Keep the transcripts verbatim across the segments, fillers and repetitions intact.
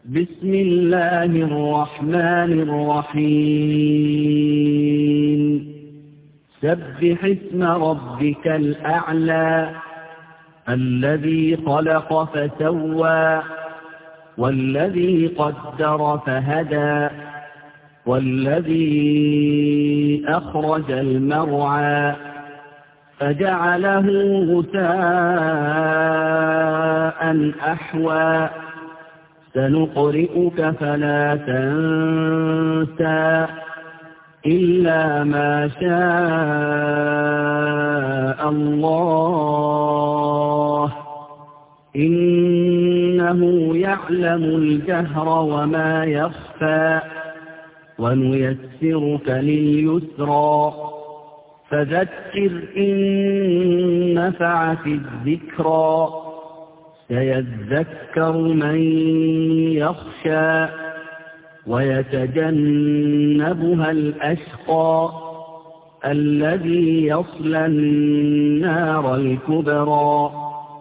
بسم الله الرحمن الرحيم سبح اسم ربك الأعلى الذي خلق فسوى والذي قدر فهدى والذي أخرج المرعى فجعله غثاء أحوى سنقرئك فلا تنسى إلا ما شاء الله إنه يعلم الجهر وما يخفى ونيسرك لليسرى فذكر إن نفعت الذكرى سيذكر من يخشى ويتجنبها الأشقى الذي يصلى النار الكبرى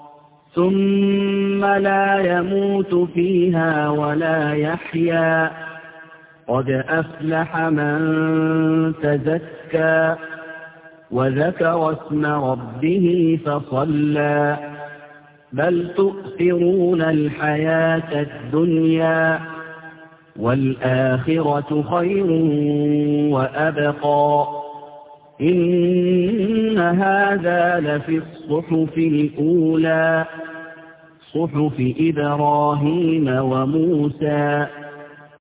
ثم لا يموت فيها ولا يحيا قد أفلح من تزكى وذكر اسم ربه فصلى بل تؤثرون الحياة الدنيا والآخرة خير وأبقى إن هذا لفي الصحف الأولى صحف إبراهيم وموسى